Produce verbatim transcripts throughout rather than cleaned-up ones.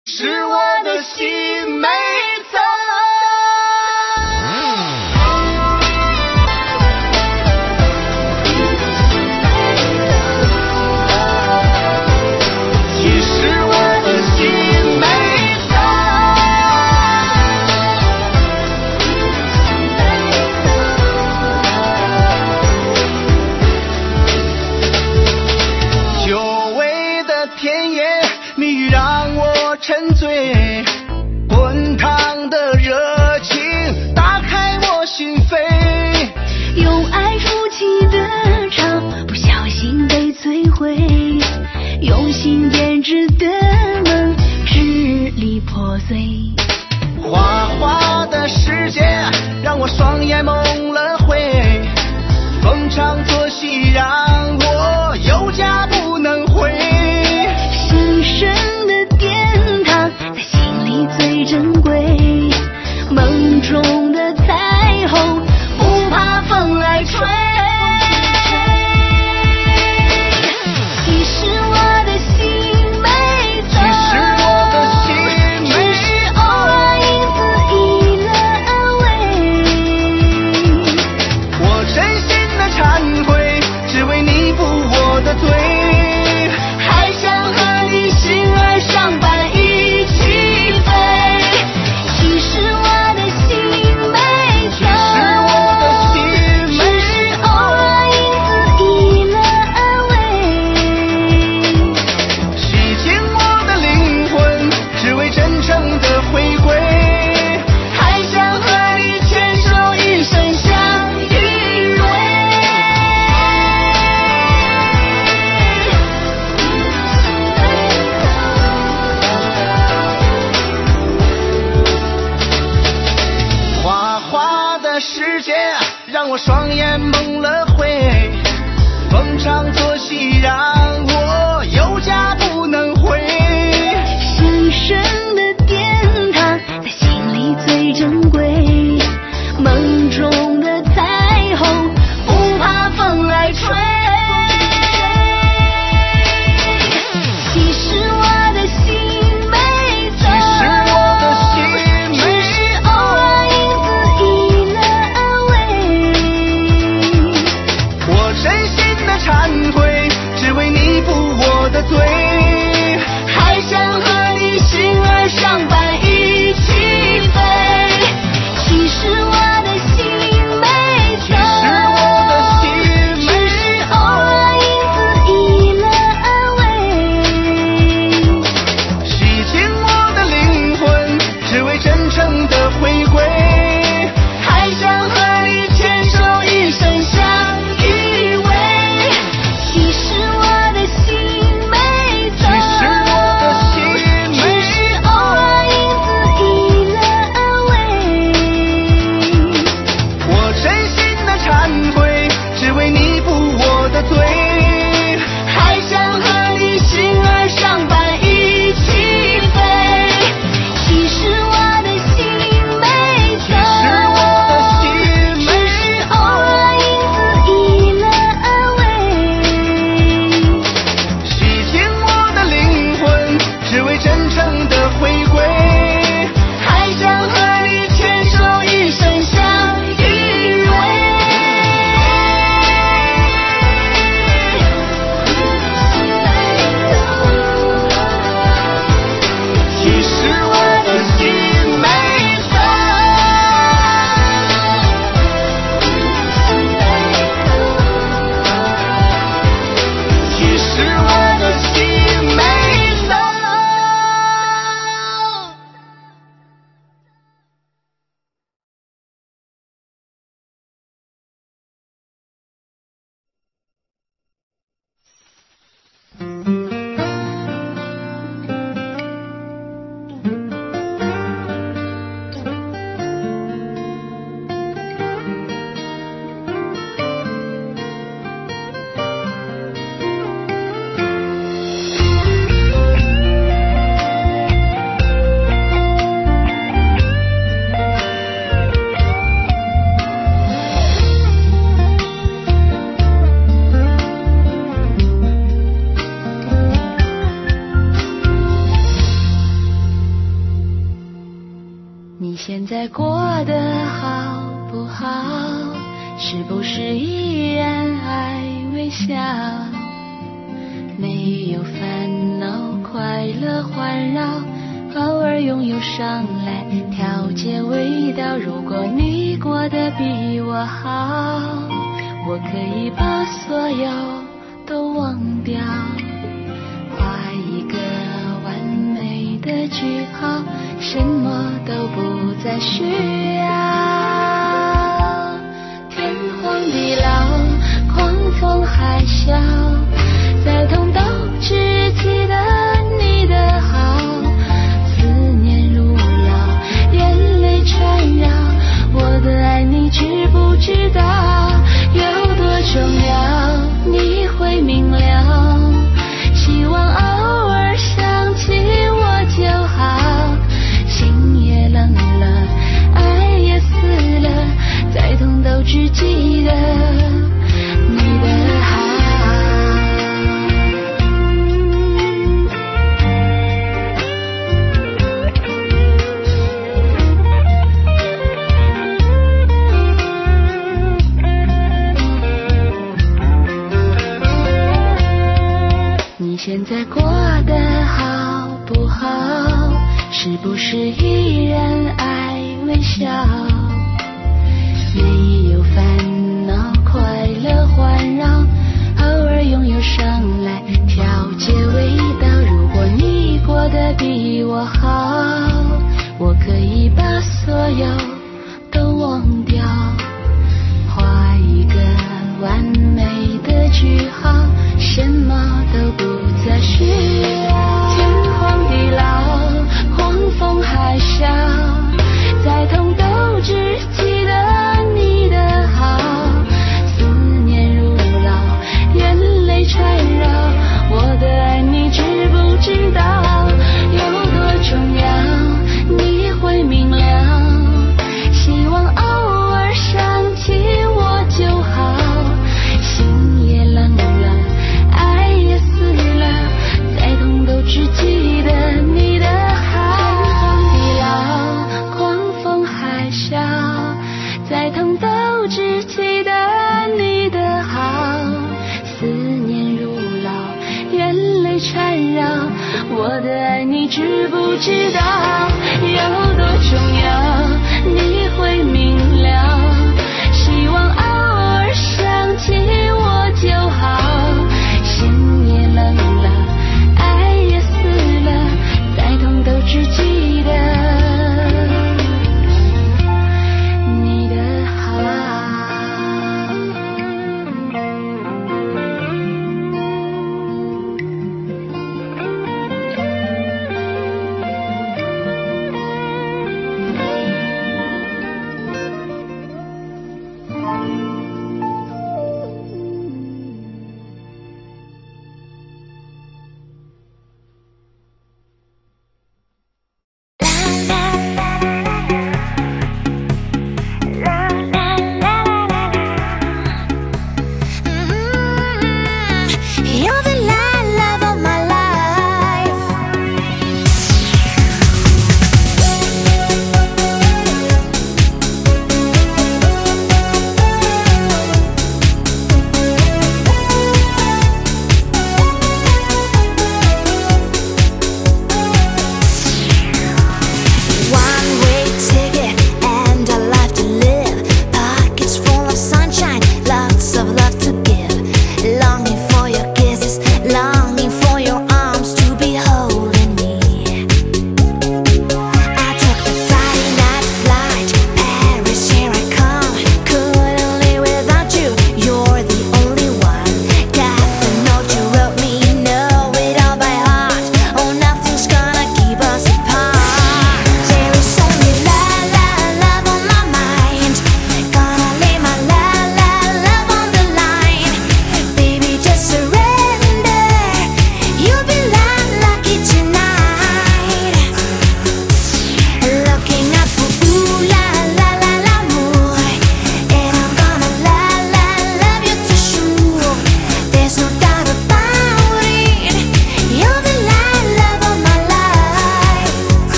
是我的心没走。其实我的心没走。久违的田野蜜语让我沉醉，滚烫的热情打开我心扉， 用爱筑起的巢不小心被摧毁，用心编织的梦支离破碎。 花花的世界让我双眼蒙了灰，逢场作戏让我有家不能回， 神圣的殿堂在心里最珍贵，梦中的彩虹不怕风来吹。其实我的心没走， 其实我的心没只是偶尔因此意了安慰。 我真心的忏悔，只为弥补我的罪， 还想和你心儿相伴一起飞。其实我的心没走， 是我的心没只是偶尔因此意了安慰。 洗净我的灵魂，只为真诚的回归， 还想和你牵手一生相依偎。 花花的世界让我双眼蒙了灰，逢场作戏让我有家不能回， 神圣的殿堂在心里最珍贵，梦中的彩虹不怕风来吹。其实我的心没走， 其实我的心只没是偶尔因此意了安慰。 我真心的忏悔，只为弥补我的罪， 还想和你心儿相伴一起飞。其实我的心没走， 其实我的心只没是偶尔因此意了安慰。 洗净我的灵魂，只为真诚的回归， 还想和你牵手一生相依偎。其实我的心没走， 其实我的心只没是偶尔因此意了安慰。 我真心的忏悔，只为弥补我的罪， 还想和你心儿相伴一起飞。其实我的心你现在过得好不好？是不是依然爱微笑？没有烦恼，快乐环绕，偶尔拥有上来调节味道。如果你过得比我好，我可以把所有都忘掉，画一个完美的句号，什么都不再需要。天荒地老，狂风海啸，再痛都只记得你的好。思念如老，眼泪缠绕，我的爱你知不知道？有多重要，你会明了。希望偶尔想起我就好。心也冷了，爱也死了，再痛都只记得你的好。你现在过得好不好？是不是依然爱微笑？没有烦恼，快乐环绕，偶尔拥有上来调节味道。如果你过得比我好，我可以把所有都忘掉，画一个完美的句号，什么都不再需要。天荒地老，狂风海啸，再痛都只记得你的好。思念如老，眼泪缠绕，我的爱你知不知道？有多重要，你会明了。希望偶尔想起我就好。心也冷了，爱也死了，再痛都只记得你的好。天荒地老，狂风海啸，再痛都只记得你的好。思念如老，眼泪缠绕，我的爱你知不知道？有多重要，你会明了。希望偶尔想起我就好。心也冷了，爱也死了，再痛都只记得你的好。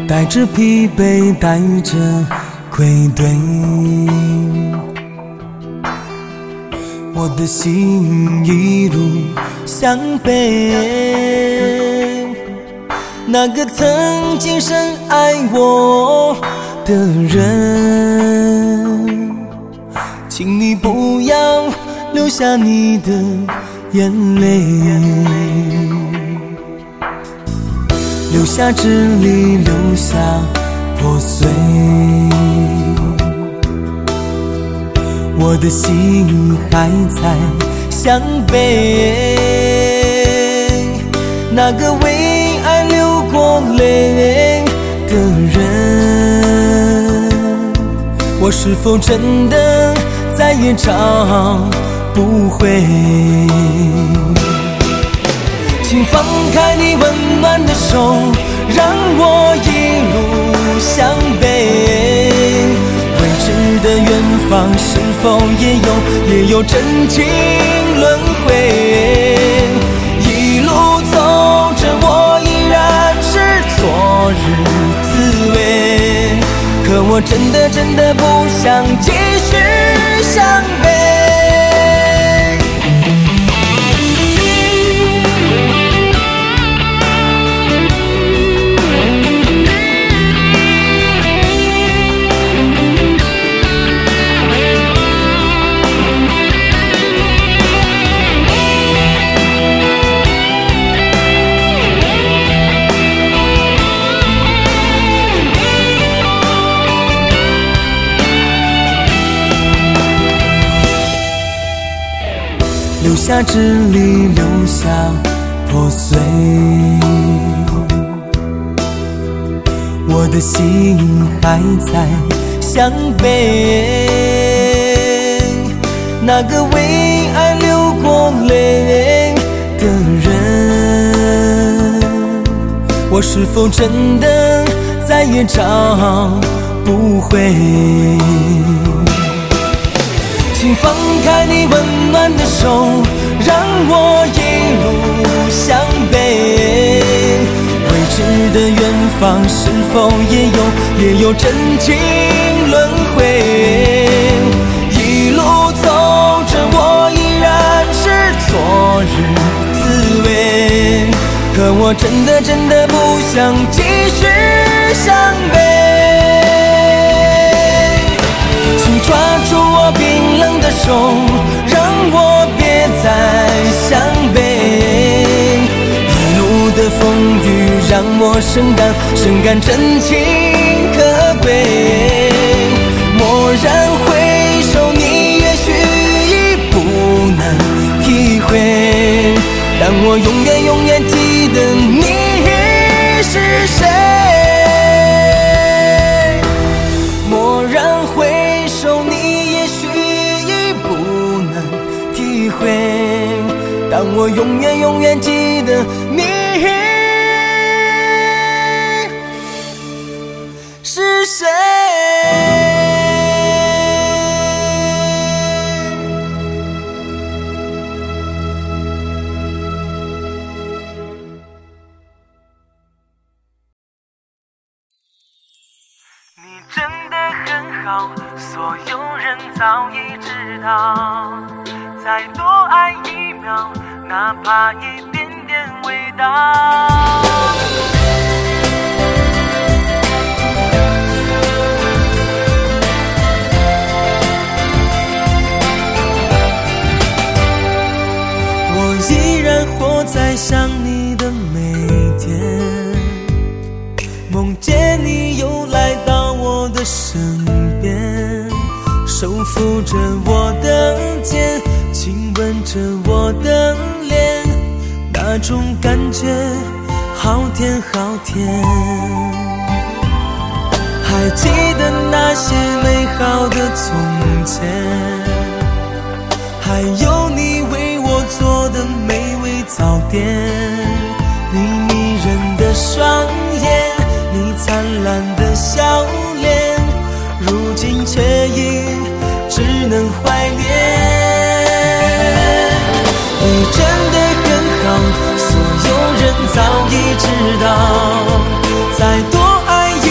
带着疲惫，带着愧对，我的心一路向北。那个曾经深爱我的人，请你不要流下你的眼泪，留下支离，留下破碎，我的心还在向北。那个为爱流过泪的人，我是否真的再也找不回？请放开你温暖的手，让我一路向北。未知的远方是否也有也有真情轮回？一路走着我依然是昨日滋味，可我真的真的不想继续向北。留下支离，留下破碎，我的心还在向北。那个为爱流过泪的人，我是否真的再也找不回？请放开你温暖的手，让我一路向北。未知的远方是否也有也有真情轮回？一路走着我依然是昨日滋味，可我真的真的不想继续向北。请抓住我冰冷的手，让我别再向北。一路的风雨让我深感深感真情可贵。蓦然回首，你也许已不能体会，但我永远永远记得你是谁。蓦然回首，你也许已不能体会，但我永远永远记得你是谁。 你真的很好，所有人早已知道，再多爱一秒，哪怕一点点味道。 我依然活在想你的每天，梦见你又来到我的身边，手扶着我的肩，亲吻着我的脸，那种感觉好甜好甜。还记得那些美好的从前，还有你为我做的美味早点，你迷人的双眼，你灿烂的笑脸，如今却已只能怀念。你真的很好，所有人早已知道，再多爱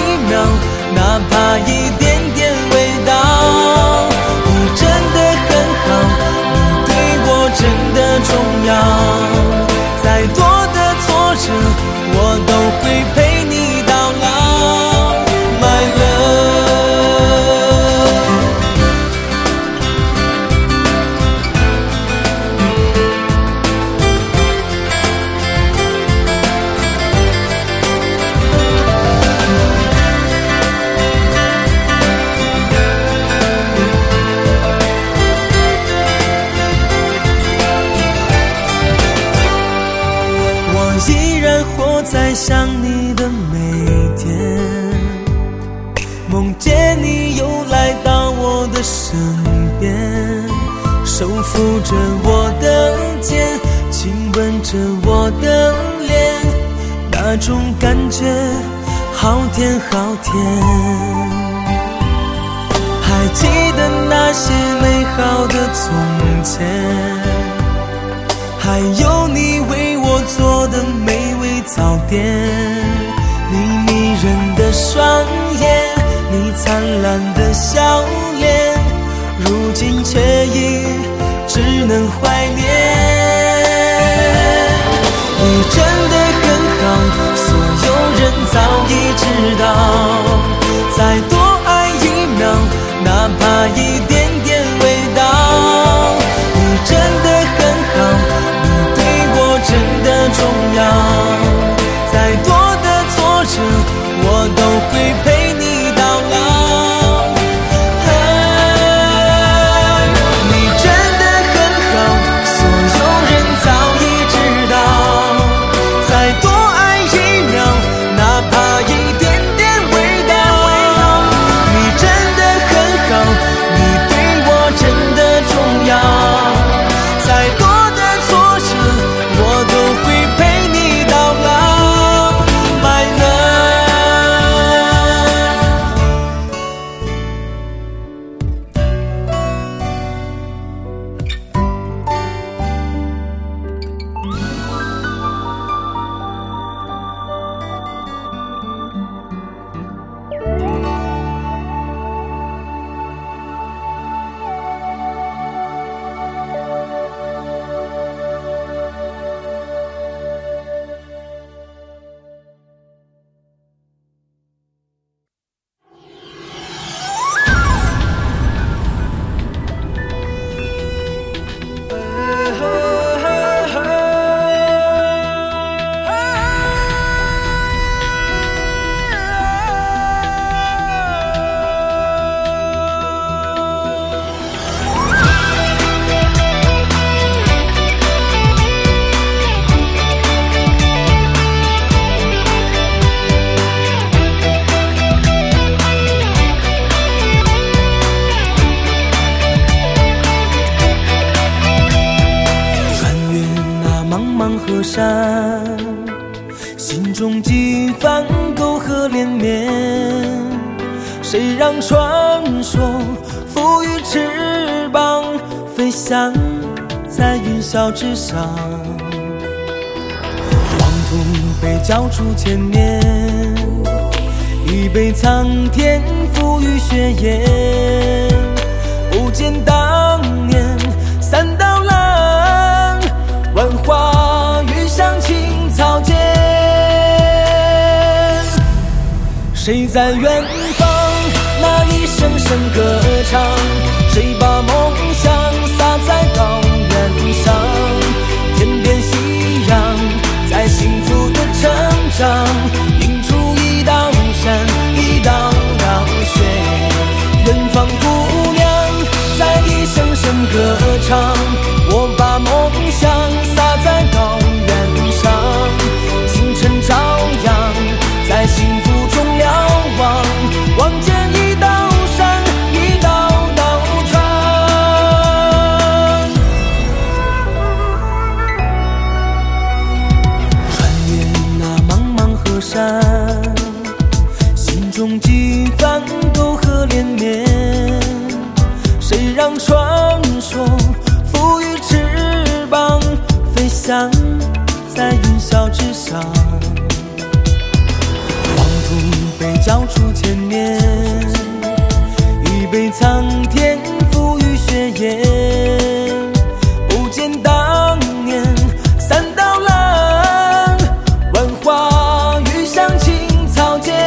一点点味道。你真的很好，你对我真的重要，再多的挫折我都会陪你到老 My love。 我依然活在想你的每天，梦见你又来到我的身边，手扶着我的肩，亲吻着我的脸，那种感觉好甜好甜。还记得那些美好的从前，还有你为我做的美味早点，你迷人的双眼，你灿烂的笑脸，如今却已只能怀念。你真的很好，所有人早已知道，再多爱一秒，哪怕一点点味道。你真的很好，你对我真的重要，再多的挫折我都会陪你到老。你真的很好，所有人早已知道，再多爱一秒，哪怕一点点味道。你真的很好，你对我真的重要，再多的挫折我都会陪你到老 My河山，心中几番沟壑连绵，谁让传说赋予翅膀，飞翔在云霄之上。黄土被浇筑千年，已被苍天赋予血液，不见当年三道浪，万花雨上青草间。谁在远方那一声声歌唱，谁把梦想洒在高原上，天边夕阳在幸福的成长，映出一道山一道道雪，远方姑娘在一声声歌唱，我把梦想洒在高原上，清晨朝阳在幸福中瞭望，望见一道山一道道川。穿越那茫茫河山，心中几番沟壑连绵，谁让传说赋予翅膀，飞翔在云霄之上。被浇筑千年， 被苍天赋予血液，不见当年三道浪，万花雨上青草间。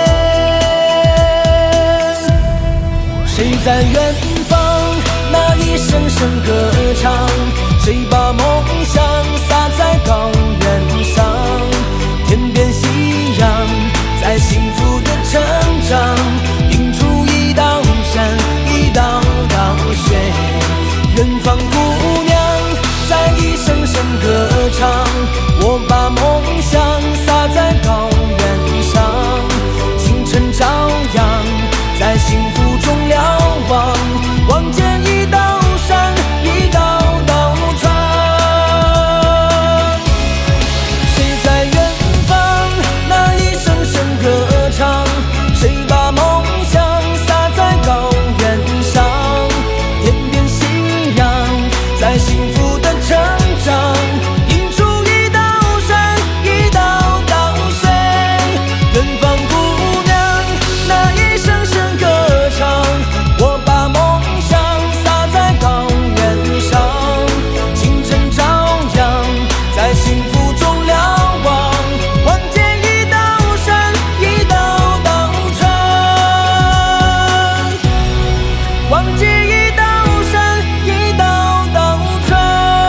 谁在远方那一声声歌唱？谁把梦想洒在高原上？天边夕阳在幸福的成长，映出一道山一道道水。远方姑娘在一声声歌唱，我把梦想洒在高原上。清晨朝阳在幸福中瞭望，望见一道山一道道川。谁在远方那一声声歌唱？谁把梦想洒在高原上？天边夕阳在幸福的成长，映出一道山一道道水。远方姑娘那一声声歌唱，我把梦想洒在高原上。清晨朝阳在幸福中瞭望，望见一道山一道道川，望见一道山一道道川。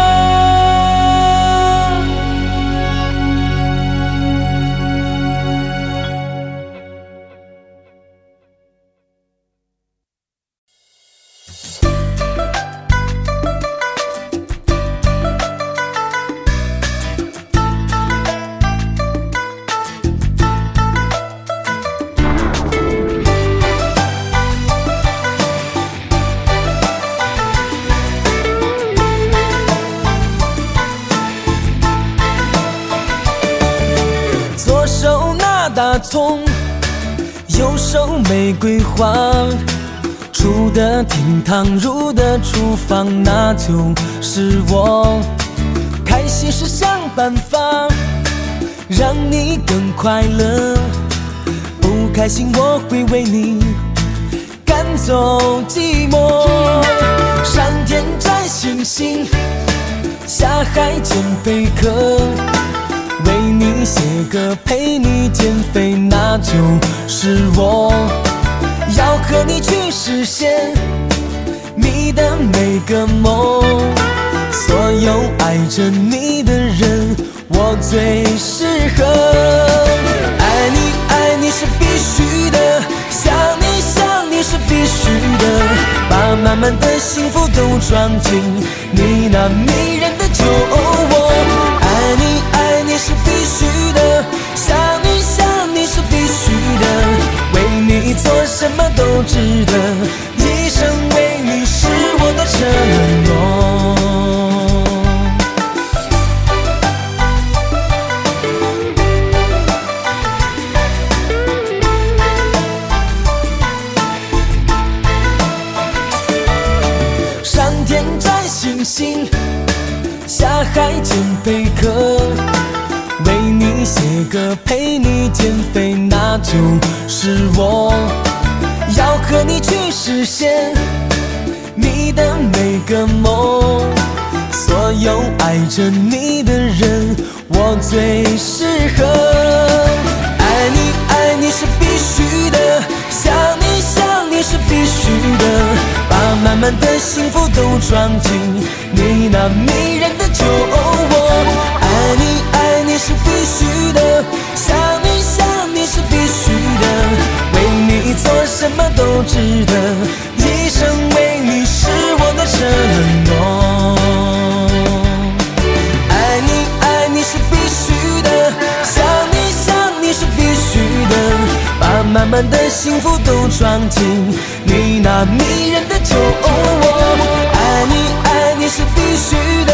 左手拿大葱，右手玫瑰花，出得厅堂入得厨房，那就是我。开心时想办法让你更快乐，不开心我会为你赶走寂寞。上天摘星星，下海捡贝壳，为你写歌陪你减肥，那就是我。要和你去实现你的每个梦，所有爱着你的人我最适合。爱你爱你是必须的，想你想你是必须的，把满满的幸福都装进你那迷人的酒窝。爱你爱你是必须的，想你想你是必须的，为你做什么都值得，一生为你是我的承诺。上天摘星星，下海捡贝壳，为你写歌陪你减肥，那就是我。要和你去实现你的每个梦，所有爱着你的人我最适合。爱你爱你是必须的，想你想你是必须的，把满满的幸福都装进你那迷人的酒窝。爱你爱你是必须的，想你想你是必须的，为你做什么都值得，一生为你是我的承诺。爱你爱你是必须的，想你想你是必须的，把满满的幸福都装进你那迷人的酒窝。爱你爱你是必须的，